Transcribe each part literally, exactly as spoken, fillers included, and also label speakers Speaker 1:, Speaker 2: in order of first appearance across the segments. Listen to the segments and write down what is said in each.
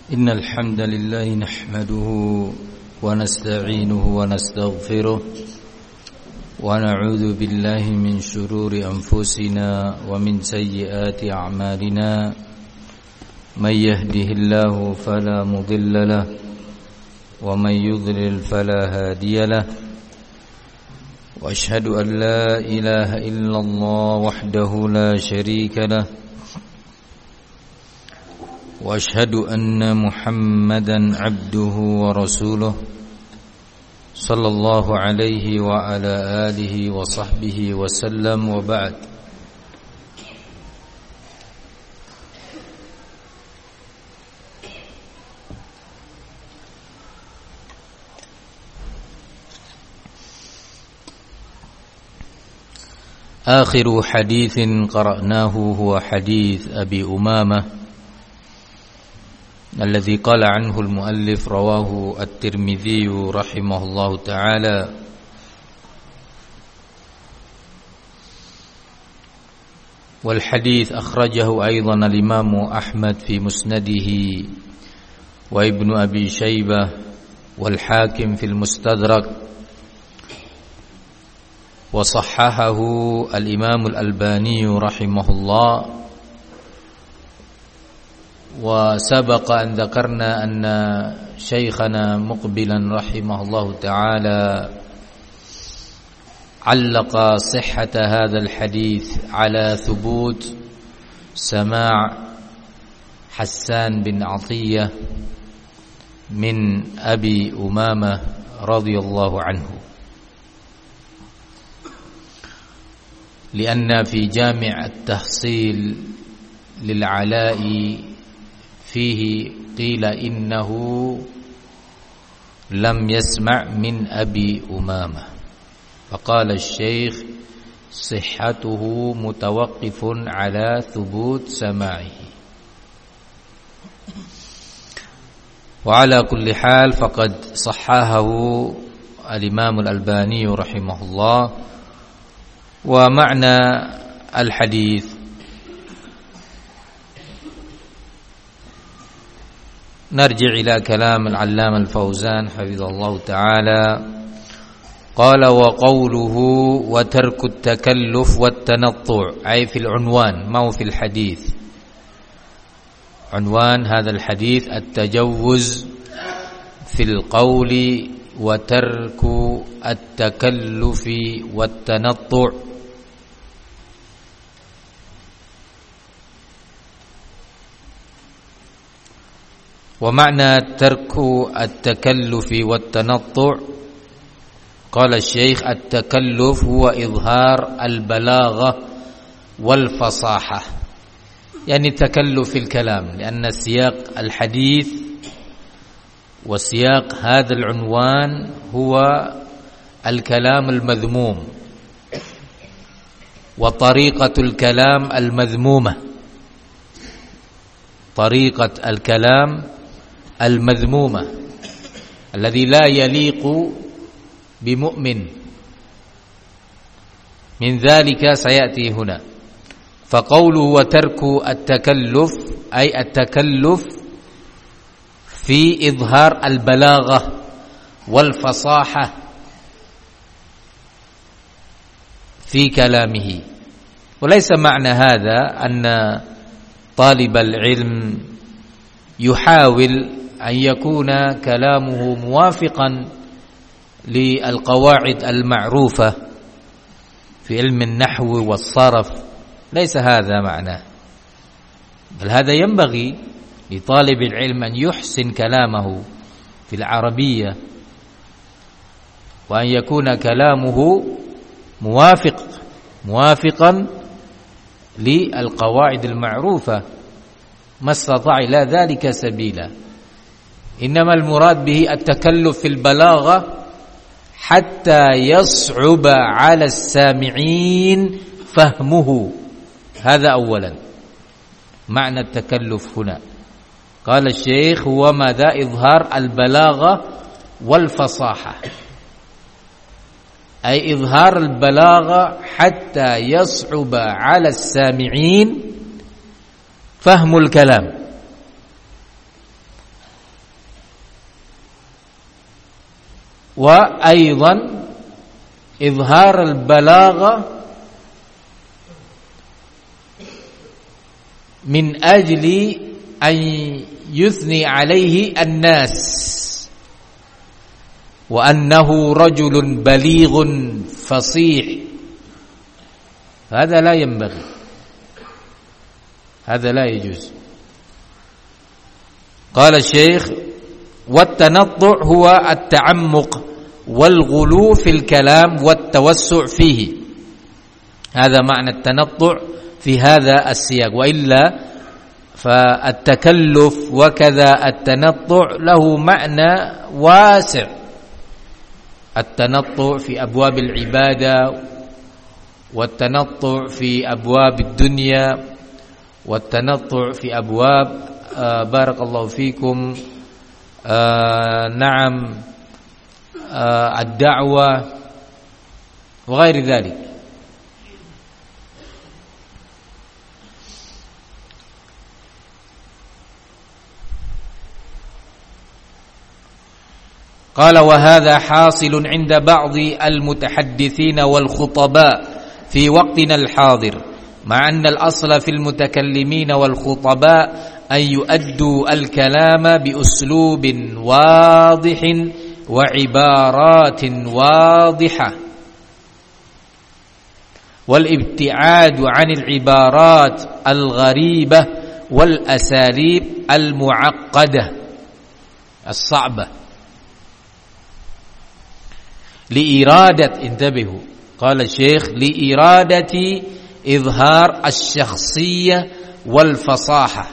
Speaker 1: إن الحمد لله نحمده ونستعينه ونستغفره ونعوذ بالله من شرور أنفسنا ومن سيئات أعمالنا من يهده الله فلا مضل له ومن يضلل فلا هادي له وأشهد أن لا إله إلا الله وحده لا شريك له وأشهد أن محمدا عبده ورسوله صلى الله عليه وعلى آله وصحبه وسلم وبعد. آخر حديث قرأناه هو حديث أبي أمامة الذي قال عنه المؤلف رواه الترمذي رحمه الله تعالى: والحديث أخرجه أيضا الإمام أحمد في مسنده وابن أبي شيبة والحاكم في المستدرك، وصححه الإمام الألباني رحمه الله. وسبق أن ذكرنا أن شيخنا مقبلا رحمه الله تعالى علق صحة هذا الحديث على ثبوت سماع حسان بن عطية من أبي أمامة رضي الله عنه، لأن في جامع التحصيل للعلاء فيه قيل إنه لم يسمع من أبي أمامة، فقال الشيخ صحته متوقف على ثبوت سماعه. وعلى كل حال فقد صححه الإمام الألباني رحمه الله. ومعنى الحديث نرجع إلى كلام العلامة الفوزان حفظه الله تعالى، قال: وقوله وترك التكلف والتنطع، أي في العنوان ما هو في الحديث. عنوان هذا الحديث التجوز في القول وترك التكلف والتنطع. ومعنى ترك التكلف والتنطع، قال الشيخ: التكلف هو إظهار البلاغة والفصاحة، يعني تكلف في الكلام، لأن سياق الحديث وسياق هذا العنوان هو الكلام المذموم وطريقة الكلام المذمومة، طريقة الكلام المذمومة الذي لا يليق بمؤمن، من ذلك سيأتي هنا. فقوله وترك التكلف أي التكلف في إظهار البلاغة والفصاحة في كلامه. وليس معنى هذا أن طالب العلم يحاول أن يكون كلامه موافقا للقواعد المعروفة في علم النحو والصرف، ليس هذا معناه، بل هذا ينبغي لطالب العلم أن يحسن كلامه في العربية، وأن يكون كلامه موافق موافقا للقواعد المعروفة ما استطاع إلى ذلك سبيلا. إنما المراد به التكلف في البلاغة حتى يصعب على السامعين فهمه، هذا أولا معنى التكلف هنا. قال الشيخ: هو ماذا؟ إظهار البلاغة والفصاحة، أي إظهار البلاغة حتى يصعب على السامعين فهم الكلام. وأيضا إظهار البلاغة من أجل أن يثني عليه الناس وأنه رجل بليغ فصيح، هذا لا ينبغي، هذا لا يجوز. قال الشيخ: والتنطع هو التعمق والغلو في الكلام والتوسع فيه، هذا معنى التنطع في هذا السياق، وإلا فالتكلف وكذا التنطع له معنى واسع، التنطع في أبواب العبادة، والتنطع في أبواب الدنيا، والتنطع في أبواب آه بارك الله فيكم آه نعم آه الدعوة وغير ذلك. قال: وهذا حاصل عند بعض المتحدثين والخطباء في وقتنا الحاضر، مع أن الأصل في المتكلمين والخطباء أن يؤدوا الكلام بأسلوب واضح وعبارات واضحة، والابتعاد عن العبارات الغريبة والأساليب المعقدة الصعبة، لإرادة، انتبهوا، قال الشيخ: لإرادة إظهار الشخصية والفصاحة،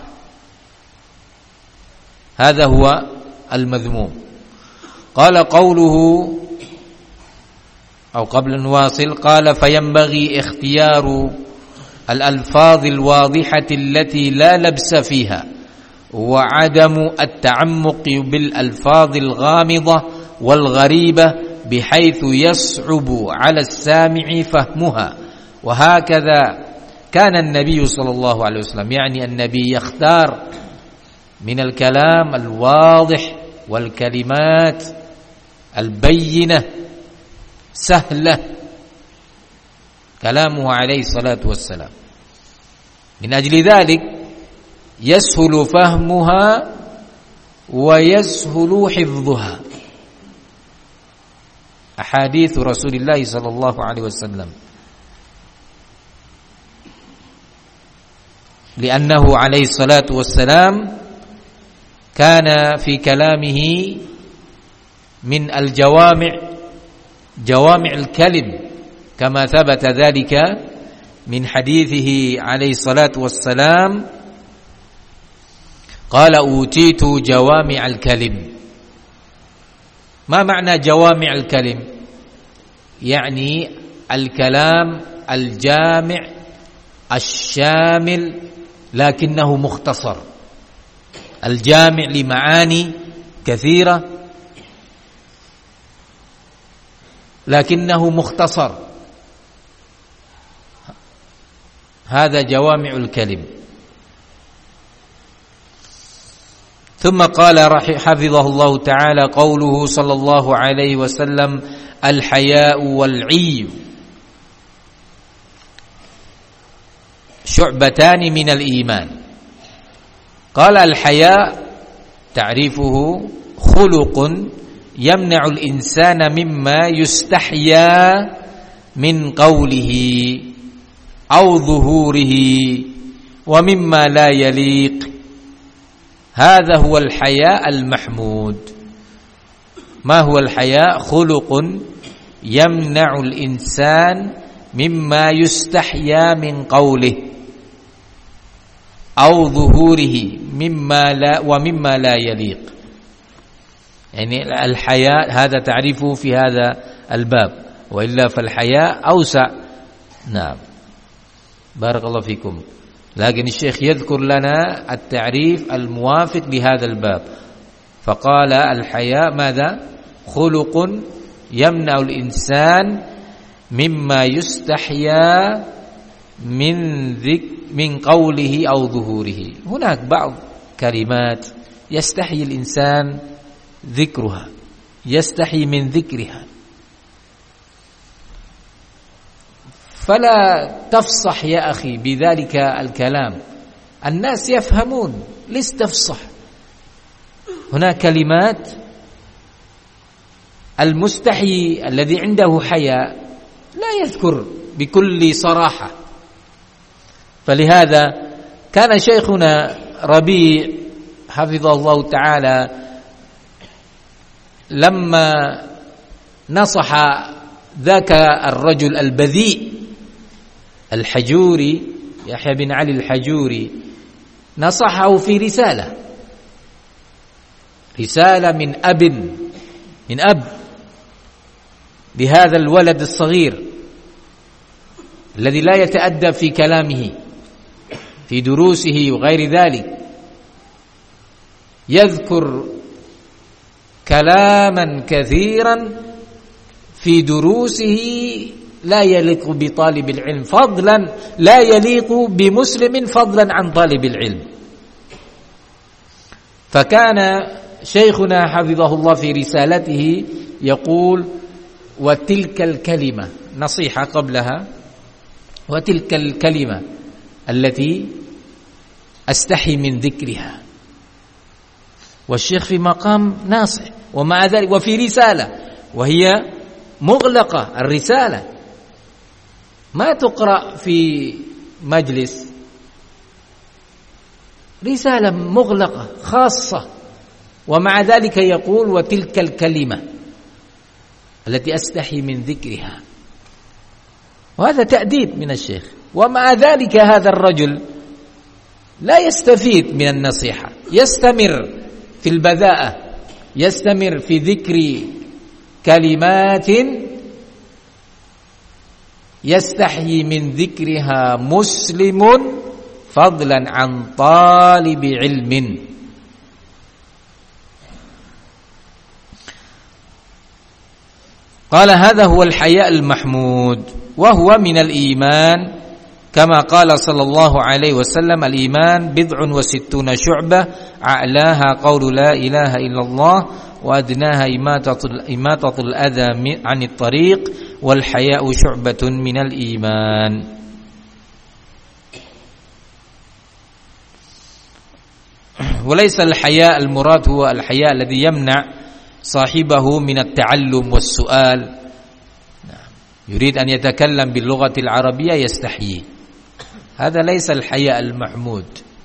Speaker 1: هذا هو المذموم. قال قوله أو قبل أن نواصل، قال: فينبغي اختيار الألفاظ الواضحة التي لا لبس فيها، وعدم التعمق بالألفاظ الغامضة والغريبة بحيث يصعب على السامع فهمها. وهكذا كان النبي صلى الله عليه وسلم، يعني النبي يختار من الكلام الواضح والكلمات البينة سهلة، كلامه عليه الصلاة والسلام، من أجل ذلك يسهل فهمها ويسهل حفظها، أحاديث رسول الله صلى الله عليه وسلم، لأنه عليه الصلاة والسلام كان في كلامه من الجوامع جوامع الكلم، كما ثبت ذلك من حديثه عليه الصلاة والسلام، قال: أوتيت جوامع الكلم. ما معنى جوامع الكلم؟ يعني الكلام الجامع الشامل لكنه مختصر، الجامع لمعاني كثيرة لكنه مختصر، هذا جوامع الكلم. ثم قال حفظه الله تعالى قوله صلى الله عليه وسلم: الحياء والعي شعبتان من الإيمان. قال: الحياء تعريفه خلق يمنع الإنسان مما يستحيا من قوله أو ظهوره ومما لا يليق، هذا هو الحياء المحمود. ما هو الحياء؟ خلق يمنع الإنسان مما يستحيا من قوله أو ظهوره مما لا ومما لا يليق، يعني الحياء هذا تعريفه في هذا الباب، وإلا فالحياء أوسع. نعم بارك الله فيكم، لكن الشيخ يذكر لنا التعريف الموافق لهذا الباب، فقال: الحياء ماذا؟ خلق يمنع الإنسان مما يستحيا من ذك من قوله أو ظهوره. هناك بعض كلمات يستحي الإنسان ذكرها، يستحي من ذكرها، فلا تفصح يا أخي بذلك الكلام، الناس يفهمون، ليش تفصح؟ هناك كلمات المستحي الذي عنده حياء لا يذكر بكل صراحة. فلهذا كان شيخنا ربيع حفظه الله تعالى لما نصح ذاك الرجل البذيء الحجوري يحيى بن علي الحجوري، نصحه في رسالة رسالة من أب من أب لهذا الولد الصغير الذي لا يتأدب في كلامه في دروسه وغير ذلك، يذكر كلاما كثيرا في دروسه لا يليق بطالب العلم، فضلا لا يليق بمسلم فضلا عن طالب العلم. فكان شيخنا حفظه الله في رسالته يقول: وتلك الكلمة، نصيحة قبلها، وتلك الكلمة التي أستحي من ذكرها. والشيخ في مقام ناصح، ومع ذلك وفي رسالة وهي مغلقة، الرسالة ما تقرأ في مجلس، رسالة مغلقة خاصة، ومع ذلك يقول: وتلك الكلمة التي أستحي من ذكرها. وهذا تأديب من الشيخ، ومع ذلك هذا الرجل لا يستفيد من النصيحة، يستمر في البذاءة، يستمر في ذكر كلمات يستحيي من ذكرها مسلم فضلا عن طالب علم. قال: هذا هو الحياء المحمود، وهو من الإيمان، كما قال صلى الله عليه وسلم: الإيمان بضع وستون شعبة، أعلاها قول لا إله إلا الله، وأدناها إماطة الأذى عن الطريق، والحياء شعبة من الإيمان. وليس الحياء المراد هو الحياء الذي يمنع صاحبه من التعلم والسؤال، يريد أن يتكلم باللغة العربية يستحيي، هذا ليس الحياء المحمود.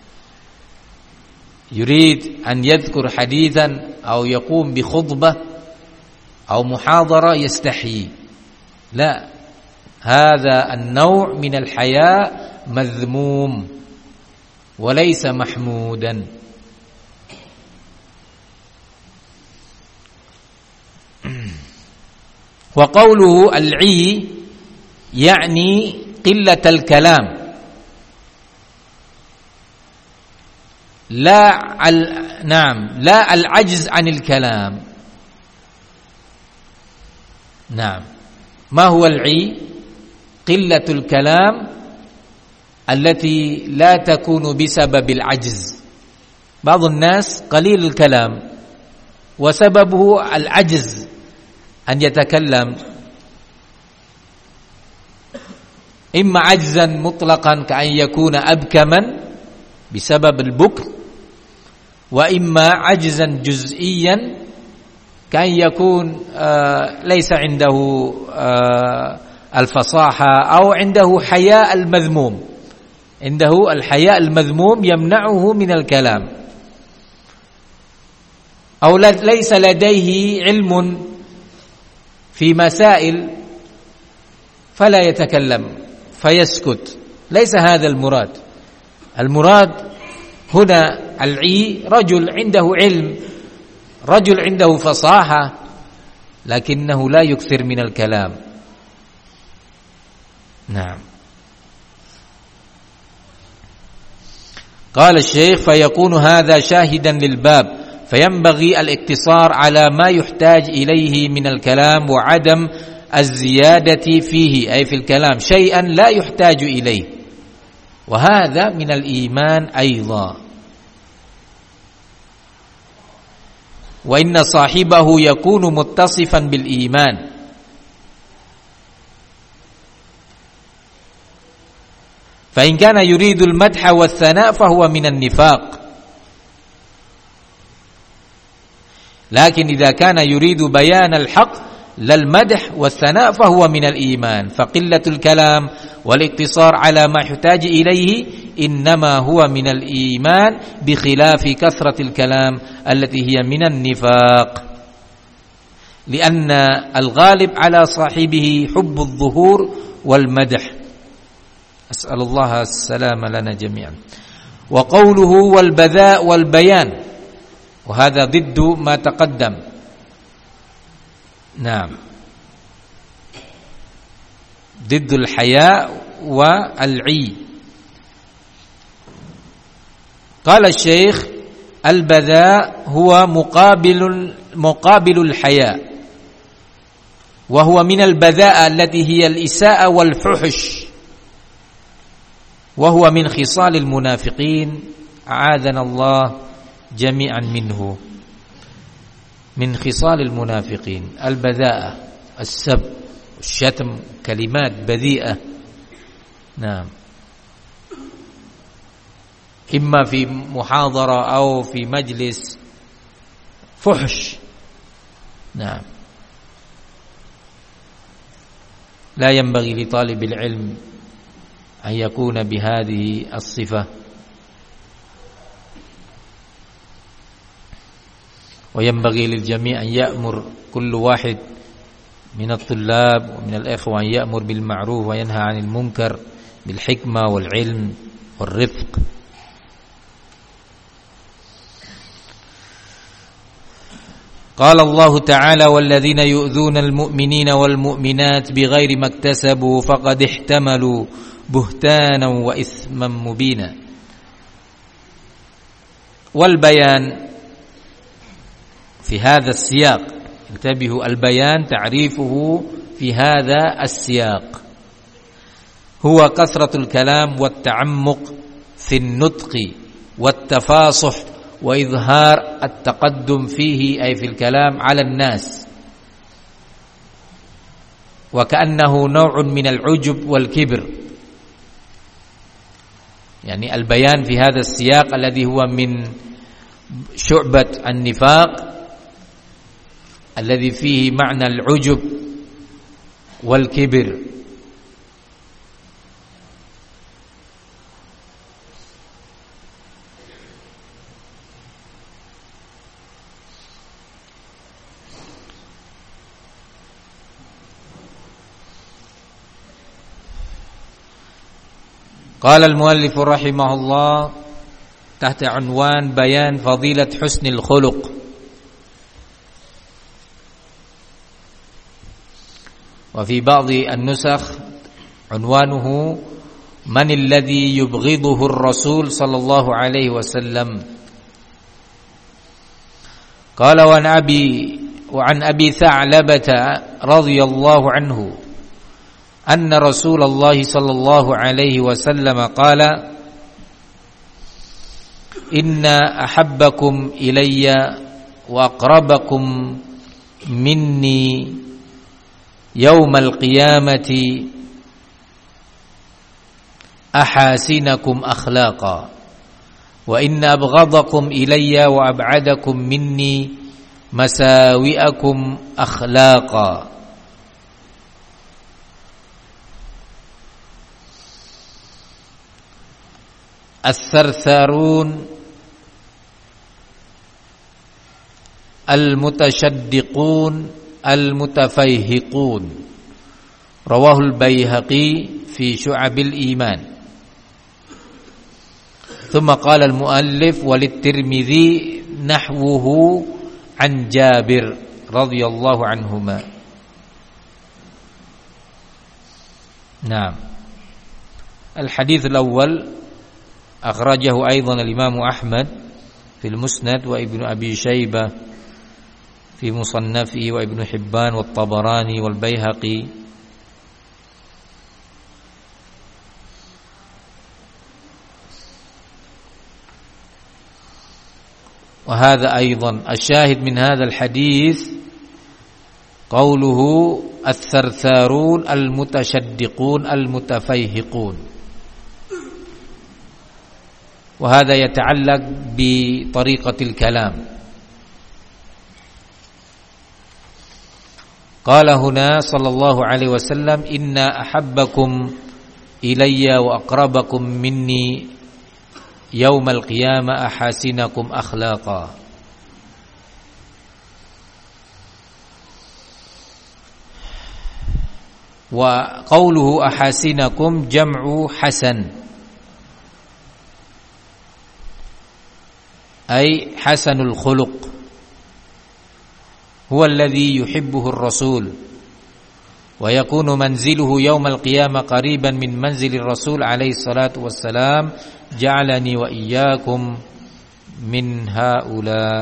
Speaker 1: يريد أن يذكر حديثا أو يقوم بخطبة أو محاضرة يستحيي، لا، هذا النوع من الحياء مذموم وليس محمودا. وقوله العي يعني قلة الكلام، لا نعم لا العجز عن الكلام. نعم، ما هو العي؟ قلة الكلام التي لا تكون بسبب العجز. بعض الناس قليل الكلام وسببه العجز أن يتكلم، إما عجزا مطلقا كأن يكون أبكما بسبب البكر، وإما عجزا جزئيا كأن يكون آه ليس عنده آه الفصاحة أو عنده حياء المذموم، عنده الحياء المذموم يمنعه من الكلام، أو ليس لديه علم في مسائل فلا يتكلم فيسكت. ليس هذا المراد. المراد هنا العي رجل عنده علم، رجل عنده فصاحة، لكنه لا يكثر من الكلام. نعم. قال الشيخ: فيكون هذا شاهدا للباب، فينبغي الاقتصار على ما يحتاج إليه من الكلام، وعدم الزيادة فيه أي في الكلام شيئا لا يحتاج إليه، وهذا من الإيمان أيضا. wa inna sahibahu yakunu muttasifan bil iman. Fa in kana yuridul madha wath thana' fa huwa minan nifaq. Lakin idza kana yuridu bayan al-haq lal madh wath thana' fa huwa minal iman. Fa qillatul kalam wal iktisar ala ma yuhtaj ilayhi innama huwa minal iman bi khilafi kathratil kalam allati hiya minan nifaq. Lianna al-ghalib ala sahibihi hubbudh dhuhur wal madh. As'alullah as-salama lana jami'an. Wa qawluhu wal badha' wal bayan, wa hadha diddu ma taqaddam. Naam. Diddul haya wa al-'i. Qala asy-syekh al-badha' huwa muqabilul muqabilul haya. Wa huwa min al-badha'a allati hiya al-isa'a wal fuhsh. وهو من خصال المنافقين أعاذنا الله جميعا منه. من خصال المنافقين البذاءة، السب، الشتم، كلمات بذيئة. نعم، إما في محاضرة أو في مجلس فحش. نعم، لا ينبغي لطالب العلم أن يكون بهذه الصفة. وينبغي للجميع أن يأمر كل واحد من الطلاب ومن الإخوة أن يأمر بالمعروف وينهى عن المنكر بالحكمة والعلم والرفق. قال الله تعالى والذين يؤذون المؤمنين والمؤمنات بغير ما اكتسبوا فقد احتملوا بهتانا وإثما مبينا. والبيان في هذا السياق، انتبهوا، البيان تعريفه في هذا السياق هو كثرة الكلام والتعمق في النطق والتفاصح وإظهار التقدم فيه أي في الكلام على الناس، وكأنه نوع من العجب والكبر. يعني البيان في هذا السياق الذي هو من شعبة النفاق الذي فيه معنى العجب والكبر. قال المؤلف رحمه الله تحت عنوان بيان فضيلة حسن الخلق. وفي بعض النسخ عنوانه من الذي يبغضه الرسول صلى الله عليه وسلم. قال وعن أبي وعن أبي ثعلبة رضي الله عنه أن رسول الله صلى الله عليه وسلم قال إن أحبكم إلي وأقربكم مني يوم القيامة أحاسنكم أخلاقا وإن أبغضكم إلي وأبعدكم مني مساوئكم أخلاقا. الثرثارون المتشدقون المتفيهقون. رواه البيهقي في شعب الإيمان. ثم قال المؤلف وللترمذي نحوه عن جابر رضي الله عنهما. نعم. الحديث الأول أخرجه أيضا الإمام أحمد في المسند وابن أبي شيبة في مصنفه وابن حبان والطبراني والبيهقي. وهذا أيضا الشاهد من هذا الحديث قوله الثرثارون المتشدقون المتفيهقون، وهذا يتعلق بطريقة الكلام. قال هنا صلى الله عليه وسلم إن أحبكم إلي وأقربكم مني يوم القيامة أحاسنكم أخلاقا. وقوله أحاسنكم جمع حسن، أي حسن الخلق، هو الذي يحبه الرسول، ويكون منزله يوم القيامة قريبا من منزل الرسول عليه الصلاة والسلام، جعلني وإياكم من هؤلاء.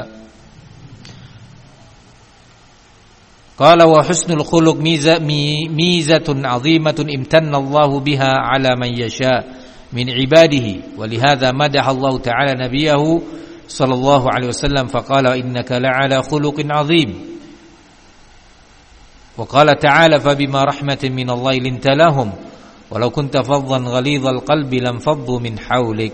Speaker 1: قال وحسن الخلق ميزة, ميزة عظيمة امتن الله بها على من يشاء من عباده، ولهذا مدح الله تعالى نبيه صلى الله عليه وسلم فقال إنك لعلى خلق عظيم. وقال تعالى فبما رحمة من الله لنت لهم ولو كنت فظا غليظ القلب لانفضوا من حولك.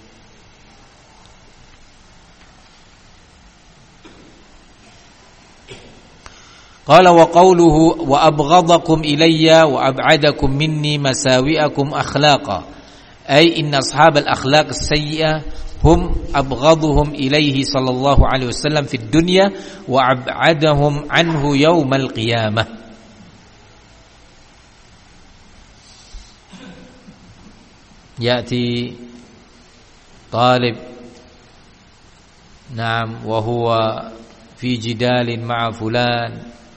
Speaker 1: قال وقوله وأبغضكم إلي وأبعدكم مني مساوئكم أخلاقا، أي إن أصحاب الأخلاق السيئة هم أبغضهم إليه صلى الله عليه وسلم في الدنيا وأبعدهم عنه يوم القيامة. يأتي طالب نعم وهو في جدال مع فلان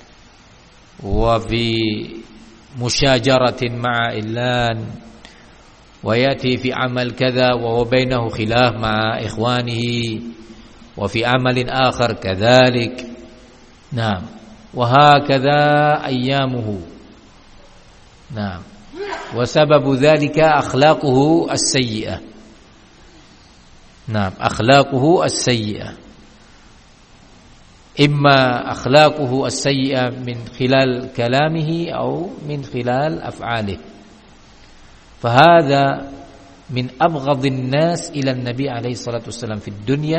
Speaker 1: وفي مشاجرة مع إلان، ويأتي في عمل كذا وهو بينه خلاف مع إخوانه، وفي عمل آخر كذلك. نعم وهكذا أيامه. نعم وسبب ذلك أخلاقه السيئة. نعم أخلاقه السيئة، إما أخلاقه السيئة من خلال كلامه أو من خلال أفعاله. فهذا من أبغض الناس إلى النبي عليه الصلاة والسلام في الدنيا،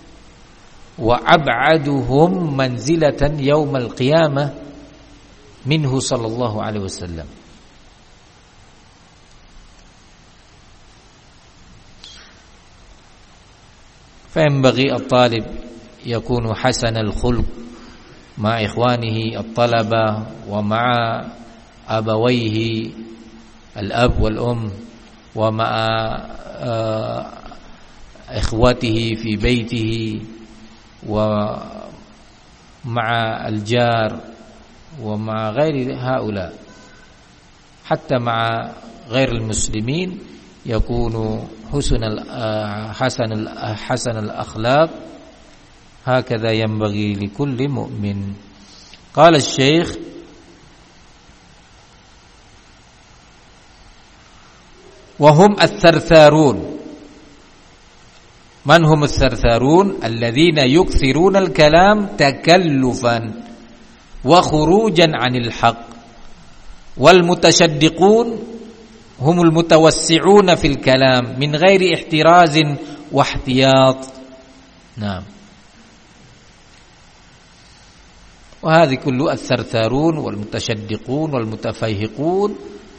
Speaker 1: وأبعدهم منزلة يوم القيامة منه صلى الله عليه وسلم. فينبغي الطالب يكون حسن الخلق مع إخوانه الطلبة ومع أبويه الأب والأم ومع إخوته في بيته ومع الجار ومع غير هؤلاء، حتى مع غير المسلمين يكون حسن حسن حسن الأخلاق. هكذا ينبغي لكل مؤمن. قال الشيخ وهم الثرثارون. من هم الثرثارون؟ الذين يكثرون الكلام تكلفا وخروجا عن الحق. والمتشدقون هم المتوسعون في الكلام من غير احتراز واحتياط. نعم وهذه كل الثرثارون والمتشدقون والمتفيهقون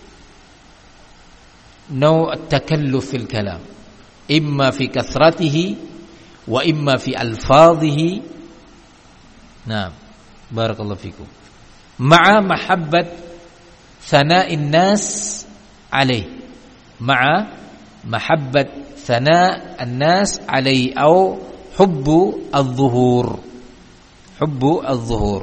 Speaker 1: نوع التكلف في الكلام، إما في كثرته وإما في ألفاظه. نعم بارك الله فيكم. مع محبة ثناء الناس عليه، مع محبة ثناء الناس عليه أو حب الظهور، حب الظهور.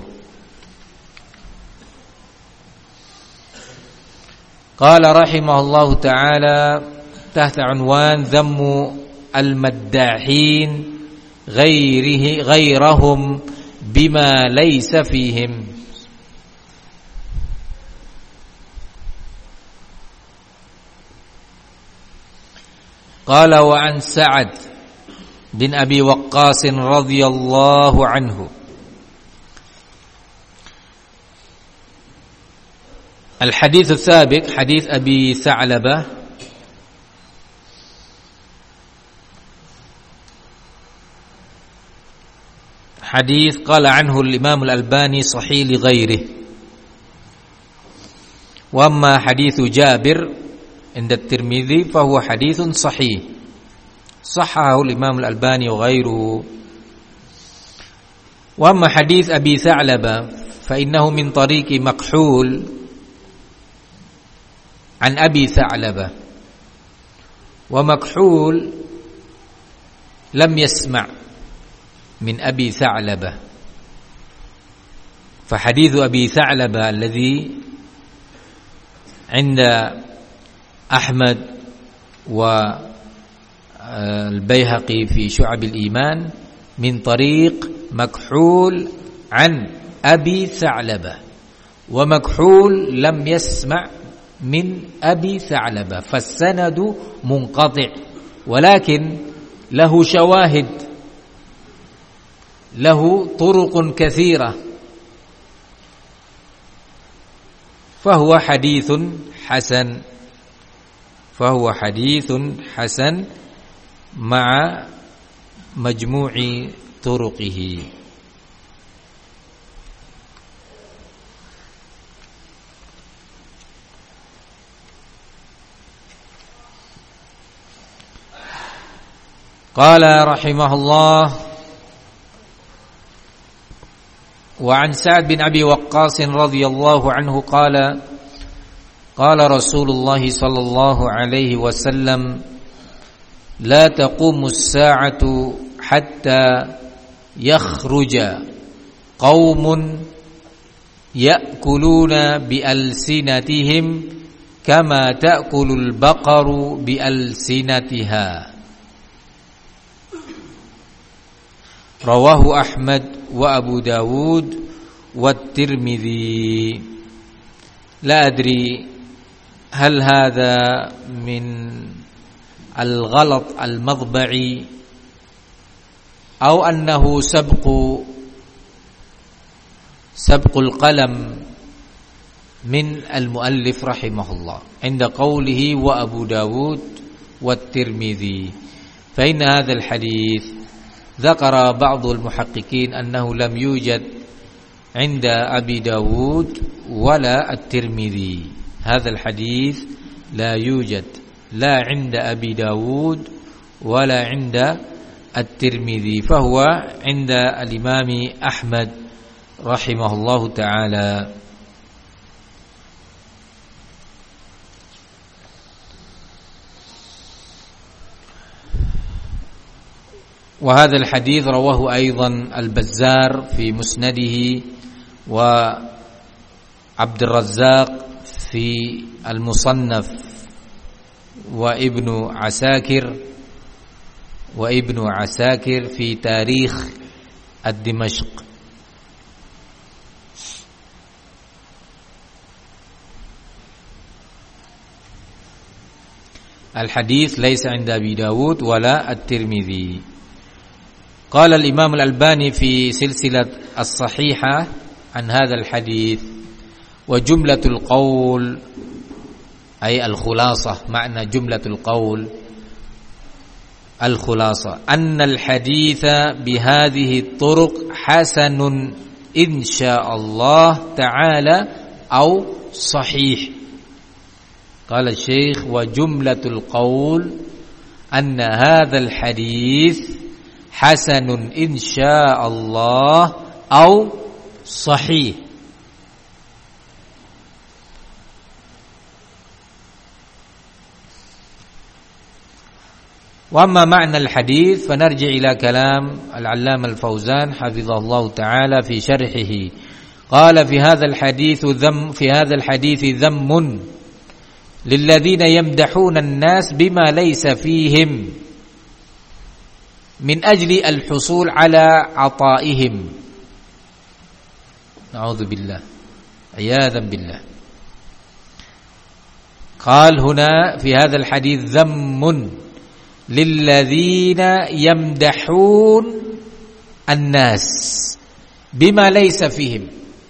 Speaker 1: قال رحمه الله تعالى تحت عنوان ذم المداحين غيره غيرهم بما ليس فيهم. قال وعن سعد بن أبي وقاص رضي الله عنه. الحديث السابق حديث أبي ثعلبة حديث قال عنه الإمام الألباني صحيح لغيره. وأما حديث جابر عند الترمذي فهو حديث صحيح صححه الإمام الألباني وغيره. وأما حديث أبي ثعلبة فإنه من طريق مكحول عن أبي ثعلبة، ومكحول لم يسمع من أبي ثعلبة، فحديث أبي ثعلبة الذي عند أحمد والبيهقي في شعب الإيمان من طريق مكحول عن أبي ثعلبة، ومكحول لم يسمع من أبي ثعلبة، فالسند منقطع، ولكن له شواهد، له طرق كثيرة، فهو حديث حسن فهو حديث حسن مع مجموع طرقه. قال رحمه الله: وعن سعد بن أبي وقاص رضي الله عنه قال: قال رسول الله صلى الله عليه وسلم: لا تقوم الساعة حتى يخرج قوم يأكلون بألسنتهم كما تأكل البقر بألسنتها. رواه أحمد وأبو داود والترمذي. لا أدري هل هذا من الغلط المطبعي أو أنه سبق سبق القلم من المؤلف رحمه الله عند قوله وأبو داود والترمذي، فإن هذا الحديث ذكر بعض المحققين أنه لم يوجد عند أبي داود ولا الترمذي. هذا الحديث لا يوجد لا عند أبي داود ولا عند الترمذي، فهو عند الإمام أحمد رحمه الله تعالى. وهذا الحديث رواه أيضا البزار في مسنده، وعبد الرزاق في المصنف، وابن عساكر وابن عساكر في تاريخ الدمشق. الحديث ليس عند أبي داود ولا الترمذي. قال الإمام الألباني في سلسلة الصحيحة عن هذا الحديث: وجملة القول أي الخلاصة، معنى جملة القول الخلاصة أن الحديث بهذه الطرق حسن إن شاء الله تعالى أو صحيح. قال الشيخ: وجملة القول أن هذا الحديث حسن إن شاء الله أو صحيح. وأما معنى الحديث فنرجع إلى كلام العلامة الفوزان حفظه الله تعالى في شرحه. قال: في هذا الحديث ذم في هذا الحديث ذم للذين يمدحون الناس بما ليس فيهم من أجل الحصول على عطائهم. نعوذ بالله، عياذا بالله. قال هنا في هذا الحديث ذم للذين يمدحون الناس بما ليس فيهم،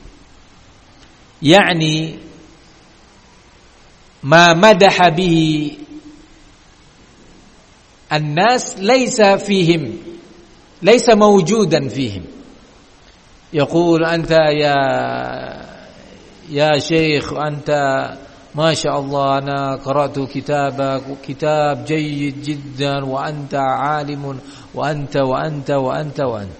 Speaker 1: يعني ما مدح به الناس ليس فيهم، ليس موجودا فيهم. يقول أنت يا يا شيخ أنت ما شاء الله أنا قرأت كتابك وكتاب جيد جدا وأنت عالم وأنت وأنت وأنت وأنت،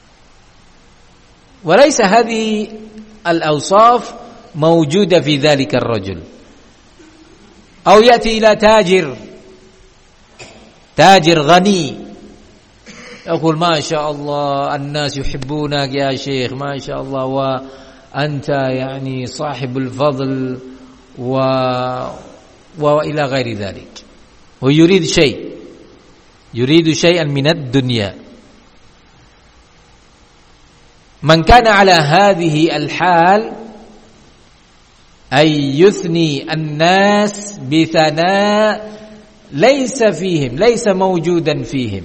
Speaker 1: وليس هذه الأوصاف موجودة في ذلك الرجل. أو يأتي إلى تاجر تاجر غني يقول ما شاء الله الناس يحبونك يا شيخ ما شاء الله، وأنت يعني صاحب الفضل و... وإلى غير ذلك، ويريد شيء يريد شيئا من الدنيا. من كان على هذه الحال أي يثني الناس بثناء ليس فيهم، ليس موجودا فيهم.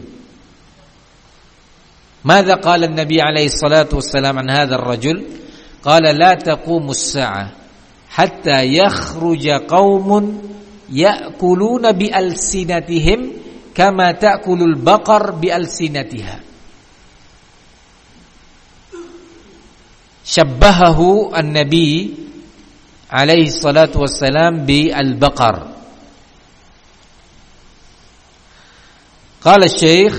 Speaker 1: ماذا قال النبي عليه الصلاة والسلام عن هذا الرجل؟ قال لا تقوم الساعة حتى يخرج قوم يأكلون بألسنتهم كما تأكل البقر بألسنتها. شبهه النبي عليه الصلاة والسلام بالبقر. قال الشيخ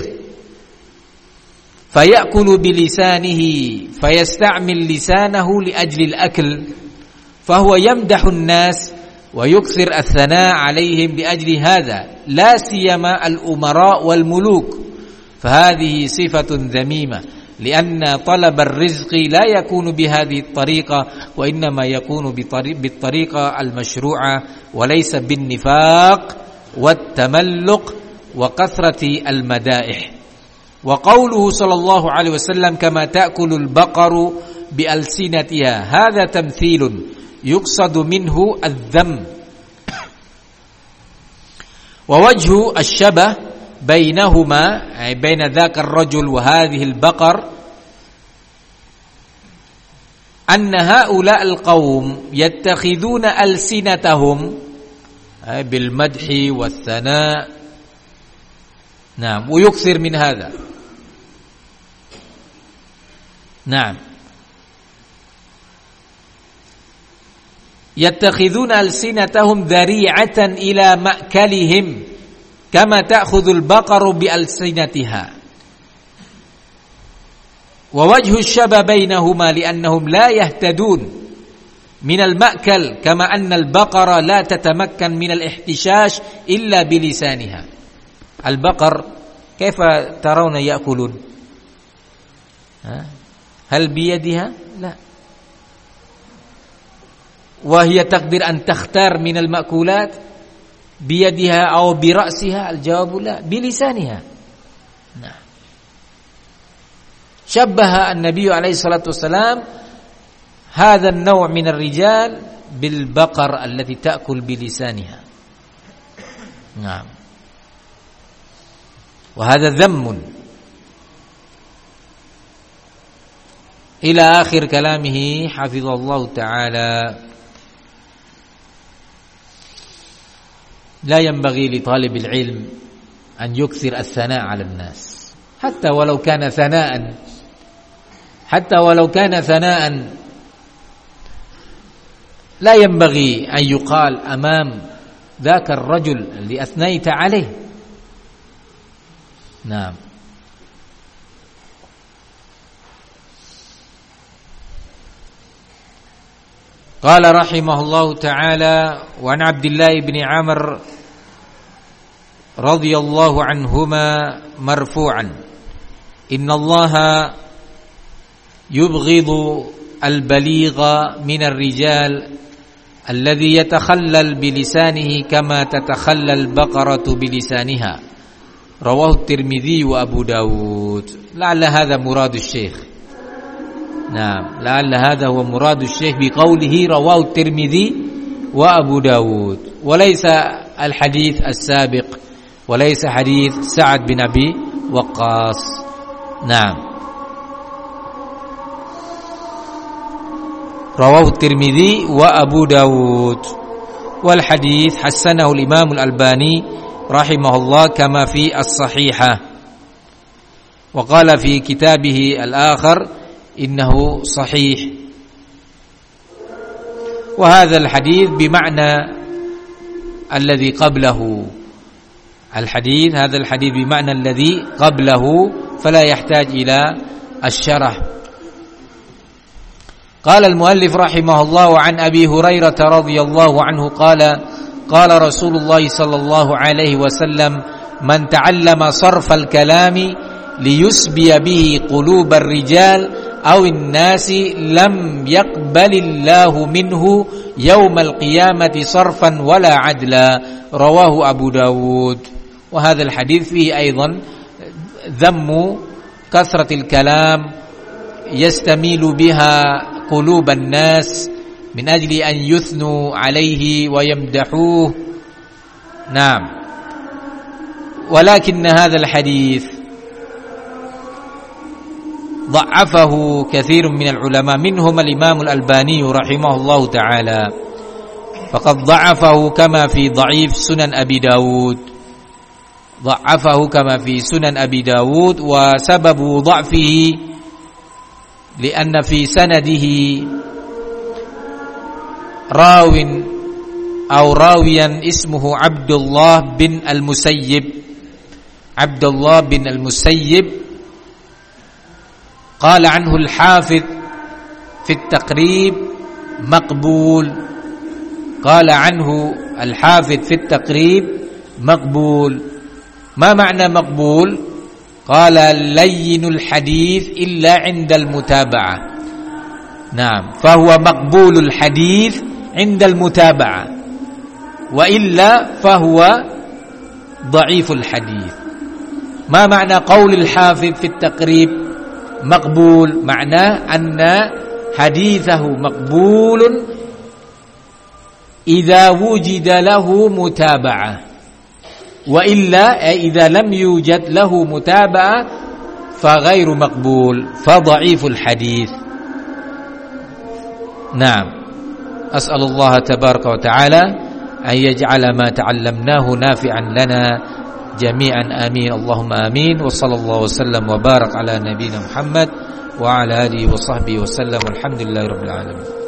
Speaker 1: فيأكل بلسانه فيستعمل لسانه لأجل الأكل، فهو يمدح الناس ويكثر الثناء عليهم لأجل هذا، لا سيما الأمراء والملوك، فهذه صفة ذميمة، لأن طلب الرزق لا يكون بهذه الطريقة، وإنما يكون بالطريقة المشروعة، وليس بالنفاق والتملق وكثرة المدائح. وقوله صلى الله عليه وسلم كما تأكل البقر بألسنتها، هذا تمثيل يقصد منه الذم. ووجه الشبه بينهما أي بين ذاك الرجل وهذه البقر أن هؤلاء القوم يتخذون ألسنتهم بالمدح والثناء، نعم، ويكثر من هذا، نعم، يتخذون ألسنتهم ذريعة إلى مأكلهم كما تأخذ البقر بألسنتها. ووجه الشبه بينهما لأنهم لا يهتدون من المأكل، كما أن البقرة لا تتمكن من الاحتشاش إلا بلسانها. البقر كيف ترون يأكلون؟ هل بيدها؟ لا. وهي تقدر أن تختار من المأكولات بيدها أو برأسها؟ الجواب لا، بلسانها. نعم. شبه النبي عليه الصلاة والسلام هذا النوع من الرجال بالبقر التي تأكل بلسانها. نعم. وهذا ذم. إلى آخر كلامه حفظه الله تعالى. لا ينبغي لطالب العلم أن يكثر الثناء على الناس، حتى ولو كان ثناء حتى ولو كان ثناء لا ينبغي أن يقال أمام ذاك الرجل الذي أثنيت عليه. نعم. قال رحمه الله تعالى وعن عبد الله بن عمرو رضي الله عنهما مرفوعا إن الله يبغض البليغ من الرجال الذي يتخلل بلسانه كما تتخلل البقرة بلسانها. رواه الترمذي وأبو داود. لعل هذا مراد الشيخ. نعم، لعل هذا هو مراد الشيخ بقوله رواه الترمذي وأبو داود، وليس الحديث السابق وليس حديث سعد بن أبي وقاص. نعم. رواه الترمذي وأبو داود، والحديث حسنه الإمام الألباني رحمه الله كما في الصحيحة، وقال في كتابه الآخر إنه صحيح. وهذا الحديث بمعنى الذي قبله، الحديث هذا الحديث بمعنى الذي قبله، فلا يحتاج إلى الشرح. قال المؤلف رحمه الله: عن أبي هريرة رضي الله عنه قال: قال رسول الله صلى الله عليه وسلم: من تعلم صرف الكلام ليسبي به قلوب الرجال أو الناس لم يقبل الله منه يوم القيامة صرفا ولا عدلا. رواه أبو داود. وهذا الحديث فيه أيضا ذم كثرة الكلام يستميل بها قلوب الناس من أجل أن يثنوا عليه ويمدحوه. نعم. ولكن هذا الحديث ضعفه كثير من العلماء، منهم الإمام الألباني رحمه الله تعالى، فقد ضعفه كما في ضعيف سنن أبي داود، ضعفه كما في سنن أبي داود. وسبب ضعفه لأن في سنده راو أو راويا اسمه عبد الله بن المسيب، عبد الله بن المسيب قال عنه الحافظ في التقريب مقبول، قال عنه الحافظ في التقريب مقبول. ما معنى مقبول؟ قال لين الحديث إلا عند المتابعة. نعم، فهو مقبول الحديث عند المتابعة، وإلا فهو ضعيف الحديث. ما معنى قول الحافظ في التقريب مقبول؟ معناه أن حديثه مقبول إذا وجد له متابعة، وإلا إذا لم يوجد له متابعة فغير مقبول، فضعيف الحديث. نعم. أسأل الله تبارك وتعالى أن يجعل ما تعلمناه نافعا لنا جميعا، آمين اللهم آمين. وصلى الله وسلم وبارك على نبينا محمد وعلى آله وصحبه وسلم، والحمد لله رب العالمين.